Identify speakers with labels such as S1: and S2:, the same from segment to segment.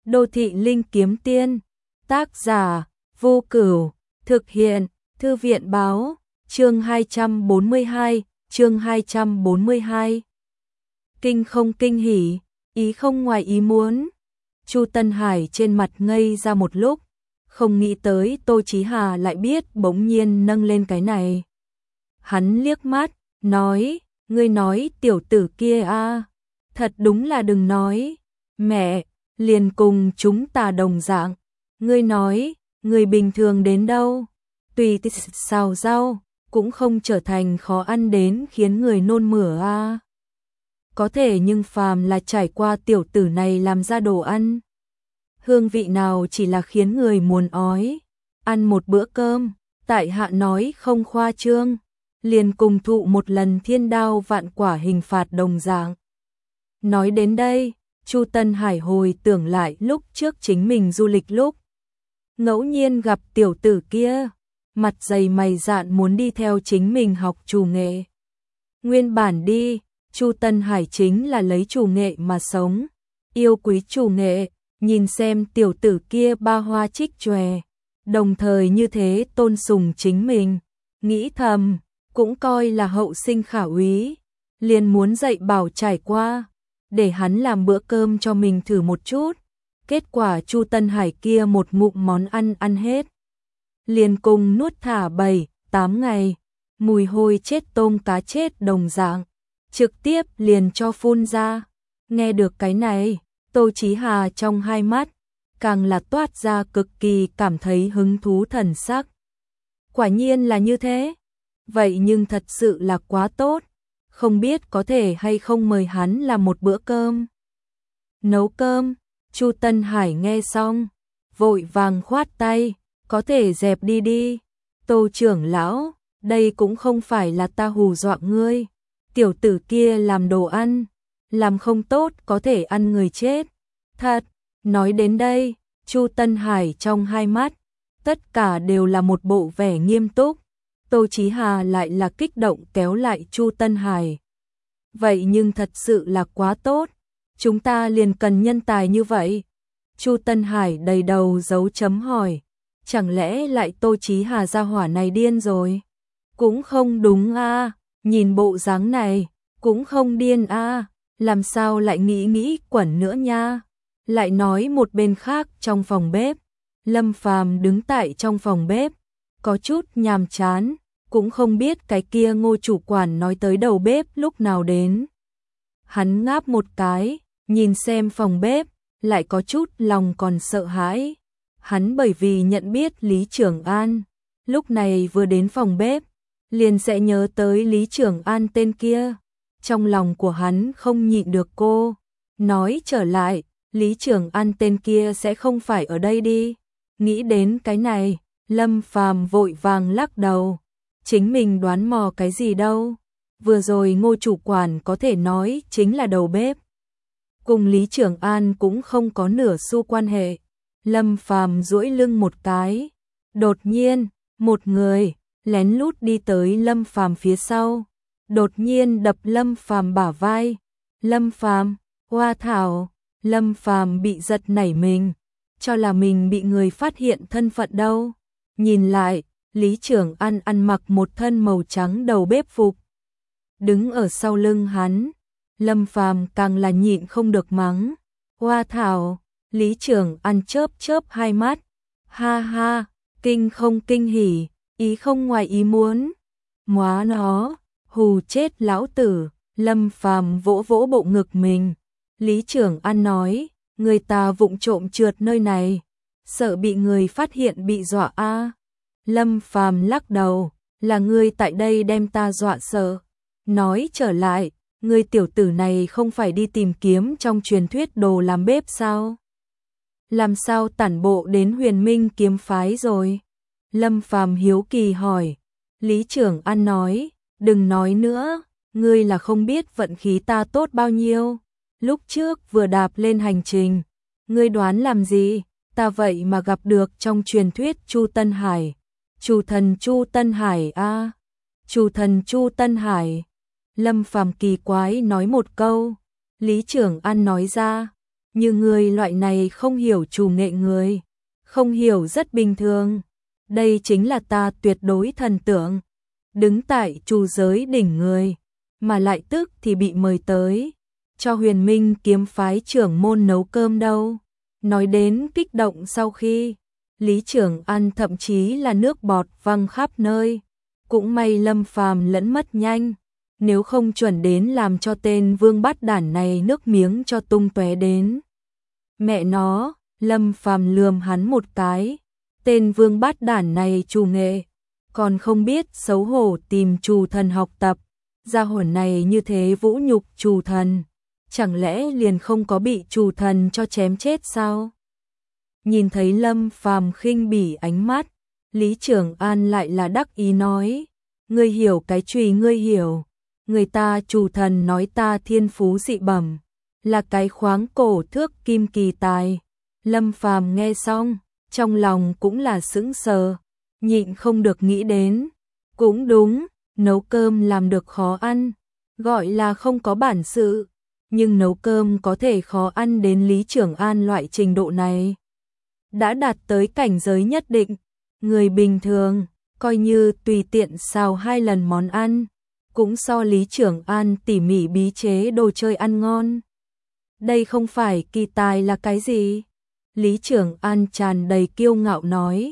S1: Đô thị linh kiếm tiên, tác giả Vô Cửu, thực hiện Thư viện báo, chương 242, chương 242. Kinh không kinh hỉ, ý không ngoài ý muốn. Chu Tân Hải trên mặt ngây ra một lúc, không nghĩ tới Tô Chí Hà lại biết bỗng nhiên nâng lên cái này. Hắn liếc mắt, nói, ngươi nói tiểu tử kia a, thật đúng là đừng nói, mẹ, liền cùng chúng ta đồng dạng. Ngươi nói, người bình thường đến đâu, tùy xào rau, cũng không trở thành khó ăn đến khiến người nôn mửa a. Có thể nhưng phàm là trải qua tiểu tử này làm ra đồ ăn, hương vị nào chỉ là khiến người muốn ói. Ăn một bữa cơm, tại hạ nói không khoa trương, liền cùng thụ một lần thiên đao vạn quả hình phạt đồng dạng. Nói đến đây, Chu Tân Hải hồi tưởng lại lúc trước chính mình du lịch lúc ngẫu nhiên gặp tiểu tử kia, mặt dày mày dạn muốn đi theo chính mình học trù nghệ. Nguyên bản đi, Chu Tân Hải chính là lấy trù nghệ mà sống, yêu quý trù nghệ, nhìn xem tiểu tử kia ba hoa trích chòe, đồng thời như thế tôn sùng chính mình, nghĩ thầm, cũng coi là hậu sinh khả úy, liền muốn dạy bảo trải qua, để hắn làm bữa cơm cho mình thử một chút. Kết quả Chu Tân Hải kia một ngụm món ăn ăn hết, liền cùng nuốt thả 7-8 ngày, mùi hôi chết tôm cá chết đồng dạng, trực tiếp liền cho phun ra. Nghe được cái này, Tô Chí Hà trong hai mắt càng là toát ra cực kỳ cảm thấy hứng thú thần sắc. Quả nhiên là như thế, vậy nhưng thật sự là quá tốt, không biết có thể hay không mời hắn làm một bữa cơm. Nấu cơm, Chu Tân Hải nghe xong, vội vàng khoát tay, có thể dẹp đi đi. Tô trưởng lão, đây cũng không phải là ta hù dọa ngươi, tiểu tử kia làm đồ ăn, làm không tốt có thể ăn người chết. Thật, nói đến đây, Chu Tân Hải trong hai mắt, tất cả đều là một bộ vẻ nghiêm túc. Tô Chí Hà lại là kích động kéo lại Chu Tân Hải. Vậy nhưng thật sự là quá tốt, chúng ta liền cần nhân tài như vậy. Chu Tân Hải đầy đầu dấu chấm hỏi, chẳng lẽ lại Tô Chí Hà gia hỏa này điên rồi? Cũng không đúng a, nhìn bộ dáng này, cũng không điên a, làm sao lại nghĩ quẩn nữa nha. Lại nói một bên khác trong phòng bếp, Lâm Phàm đứng tại trong phòng bếp, có chút nhàm chán, cũng không biết cái kia Ngô chủ quản nói tới đầu bếp lúc nào đến. Hắn ngáp một cái, nhìn xem phòng bếp, lại có chút lòng còn sợ hãi. Hắn bởi vì nhận biết Lý Trường An, lúc này vừa đến phòng bếp, liền sẽ nhớ tới Lý Trường An tên kia. Trong lòng của hắn không nhịn được cô, nói trở lại, Lý Trường An tên kia sẽ không phải ở đây đi. Nghĩ đến cái này, Lâm Phàm vội vàng lắc đầu, chính mình đoán mò cái gì đâu. Vừa rồi Ngô chủ quản có thể nói chính là đầu bếp, cùng Lý Trường An cũng không có nửa xu quan hệ. Lâm Phàm duỗi lưng một cái, đột nhiên, một người lén lút đi tới Lâm Phàm phía sau, đột nhiên đập Lâm Phàm bả vai. Lâm Phàm, hoa thảo, Lâm Phàm bị giật nảy mình, cho là mình bị người phát hiện thân phận đâu. Nhìn lại, Lý Trường An ăn mặc một thân màu trắng đầu bếp phục, đứng ở sau lưng hắn. Lâm Phàm càng là nhịn không được mắng, hoa thảo. Lý Trường An chớp chớp hai mắt, ha ha, kinh không kinh hỉ, ý không ngoài ý muốn. Móa nó, hù chết lão tử. Lâm Phàm vỗ vỗ bộ ngực mình. Lý Trường An nói, người ta vụng trộm trượt nơi này, sợ bị người phát hiện bị dọa a. Lâm Phàm lắc đầu, là ngươi tại đây đem ta dọa sợ. Nói trở lại, ngươi tiểu tử này không phải đi tìm kiếm trong truyền thuyết đồ làm bếp sao? Làm sao tản bộ đến Huyền Minh kiếm phái rồi? Lâm Phàm hiếu kỳ hỏi. Lý Trường An nói, đừng nói nữa, ngươi là không biết vận khí ta tốt bao nhiêu. Lúc trước vừa đạp lên hành trình, ngươi đoán làm gì, ta vậy mà gặp được trong truyền thuyết Chu Tân Hải. Chủ thần Chu Tân Hải a, chủ thần Chu Tân Hải. Lâm Phàm kỳ quái nói một câu, Lý Trường An nói ra, như người loại này không hiểu chủ nghệ người, không hiểu rất bình thường. Đây chính là ta tuyệt đối thần tượng, đứng tại chủ giới đỉnh người, mà lại tức thì bị mời tới, cho Huyền Minh kiếm phái trưởng môn nấu cơm đâu. Nói đến kích động sau khi, Lý Trưởng An thậm chí là nước bọt văng khắp nơi. Cũng may Lâm Phàm lẫn mất nhanh, nếu không chuẩn đến làm cho tên vương bát đản này nước miếng cho tung tóe đến. Mẹ nó, Lâm Phàm lườm hắn một cái, tên vương bát đản này trù nghệ, còn không biết xấu hổ tìm trù thần học tập, gia hỏa này như thế vũ nhục trù thần, chẳng lẽ liền không có bị trù thần cho chém chết sao? Nhìn thấy Lâm Phàm khinh bỉ ánh mắt, Lý Trưởng An lại là đắc ý nói, ngươi hiểu cái chùy ngươi hiểu, người ta trù thần nói ta thiên phú dị bẩm, là cái khoáng cổ thước kim kỳ tài. Lâm Phàm nghe xong, trong lòng cũng là sững sờ, nhịn không được nghĩ đến, cũng đúng, nấu cơm làm được khó ăn, gọi là không có bản sự, nhưng nấu cơm có thể khó ăn đến Lý Trưởng An loại trình độ này, đã đạt tới cảnh giới nhất định. Người bình thường, coi như tùy tiện xào 2 lần món ăn, cũng so Lý Trưởng An tỉ mỉ bí chế đồ chơi ăn ngon. Đây không phải kỳ tài là cái gì? Lý Trưởng An tràn đầy kiêu ngạo nói,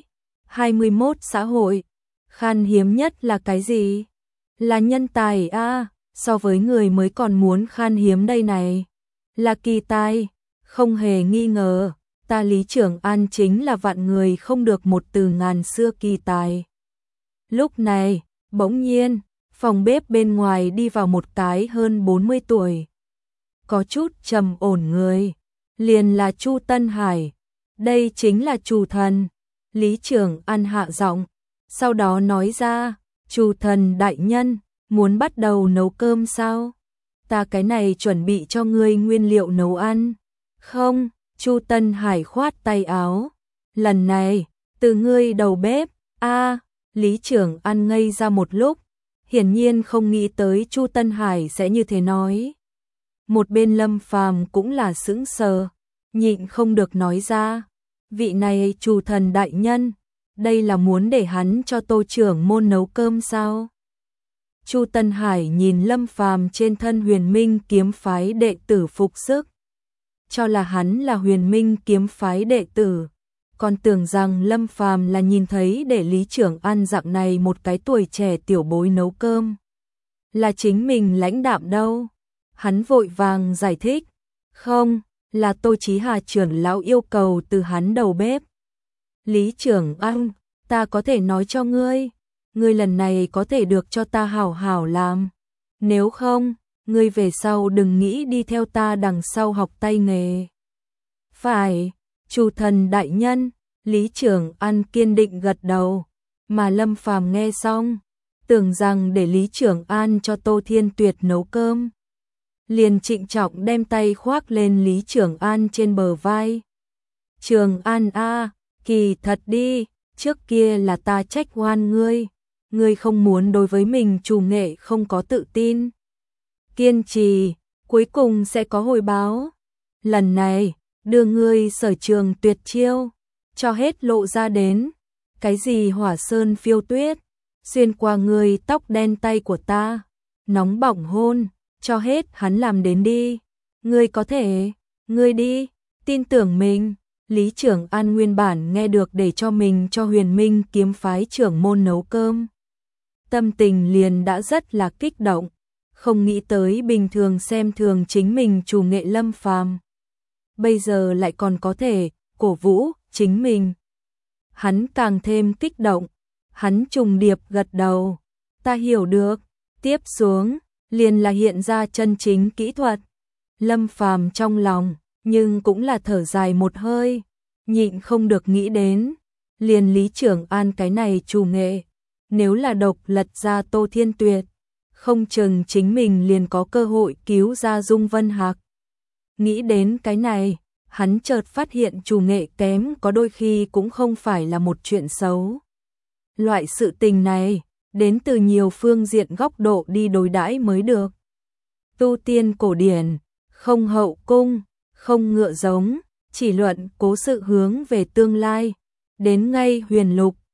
S1: 21 xã hội, khan hiếm nhất là cái gì? Là nhân tài a, so với người mới còn muốn khan hiếm đây này. Là kỳ tài, không hề nghi ngờ. Ta Lý Trưởng An chính là vạn người không được một từ ngàn xưa kỳ tài. Lúc này, bỗng nhiên, phòng bếp bên ngoài đi vào một cái hơn 40 tuổi. Có chút trầm ổn người, liền là Chu Tân Hải. Đây chính là Trù thần. Lý Trưởng An hạ giọng, sau đó nói ra, Trù thần đại nhân, muốn bắt đầu nấu cơm sao? Ta cái này chuẩn bị cho ngươi nguyên liệu nấu ăn. Không. Chu Tân Hải khoát tay áo, lần này, từ ngươi đầu bếp, Lý Trưởng An ngây ra một lúc, hiển nhiên không nghĩ tới Chu Tân Hải sẽ như thế nói. Một bên Lâm Phàm cũng là sững sờ, nhịn không được nói ra, vị này Trù thần đại nhân, đây là muốn để hắn cho Tô trưởng môn nấu cơm sao? Chu Tân Hải nhìn Lâm Phàm trên thân Huyền Minh kiếm phái đệ tử phục sức, cho là hắn là Huyền Minh kiếm phái đệ tử, còn tưởng rằng Lâm Phàm là nhìn thấy để Lý Trưởng An dạng này một cái tuổi trẻ tiểu bối nấu cơm, là chính mình lãnh đạm đâu. Hắn vội vàng giải thích, không, là Tô Chí Hà trưởng lão yêu cầu từ hắn đầu bếp. Lý Trưởng An, ta có thể nói cho ngươi, ngươi lần này có thể được cho ta hảo hảo làm, nếu không, ngươi về sau đừng nghĩ đi theo ta đằng sau học tay nghề. Phải, Trù thần đại nhân, Lý Trưởng An kiên định gật đầu, mà Lâm Phàm nghe xong, tưởng rằng để Lý Trưởng An cho Tô Thiên Tuyệt nấu cơm, liền trịnh trọng đem tay khoác lên Lý Trưởng An trên bờ vai. Trường An a, kỳ thật đi, trước kia là ta trách oan ngươi, ngươi không muốn đối với mình chủ nghệ không có tự tin. Kiên trì, cuối cùng sẽ có hồi báo. Lần này, đưa ngươi sở trường tuyệt chiêu, cho hết lộ ra đến. Cái gì hỏa sơn phiêu tuyết, xuyên qua ngươi tóc đen tay của ta, nóng bỏng hôn, cho hết hắn làm đến đi. Ngươi có thể, ngươi đi, tin tưởng mình. Lý Trưởng An nguyên bản nghe được để cho mình cho Huyền Minh kiếm phái trưởng môn nấu cơm, tâm tình liền đã rất là kích động, không nghĩ tới bình thường xem thường chính mình chủ nghệ Lâm Phàm, bây giờ lại còn có thể cổ vũ chính mình. Hắn càng thêm kích động, hắn trùng điệp gật đầu, ta hiểu được, tiếp xuống, liền là hiện ra chân chính kỹ thuật. Lâm Phàm trong lòng, nhưng cũng là thở dài một hơi, nhịn không được nghĩ đến, liền Lý Trưởng An cái này chủ nghệ, nếu là độc lật ra Tô Thiên Tuyệt, không chừng chính mình liền có cơ hội cứu ra Dung Vân Hạc. Nghĩ đến cái này, hắn chợt phát hiện chủ nghệ kém có đôi khi cũng không phải là một chuyện xấu. Loại sự tình này, đến từ nhiều phương diện góc độ đi đối đãi mới được. Tu tiên cổ điển, không hậu cung, không ngựa giống, chỉ luận cố sự hướng về tương lai. Đến ngay huyền lục,